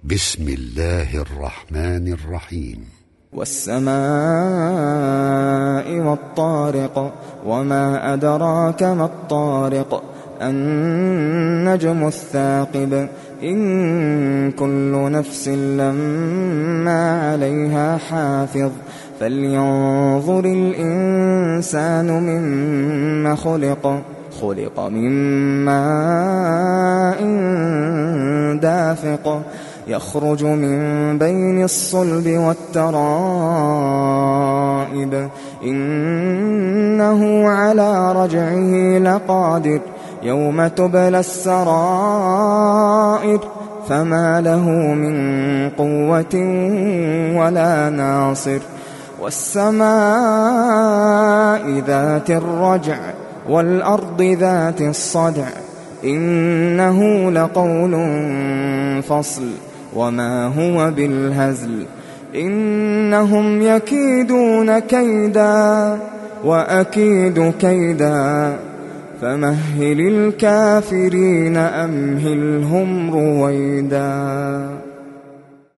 بسم الله الرحمن الرحيم. والسماء والطارق وما أدراك ما الطارق النجم الثاقب إن كل نفس لما عليها حافظ فلينظر الإنسان مما خلق من ماء دافق يخرج من بين الصلب والترائب إنه على رجعه لقادر يوم تبلى السرائر فما له من قوة ولا ناصر والسماء ذات الرجع والأرض ذات الصدع إنه لقول فصل وما هو بالهزل إنهم يكيدون كيدا وأكيد كيدا فمهل الكافرين أمهلهم رويدا.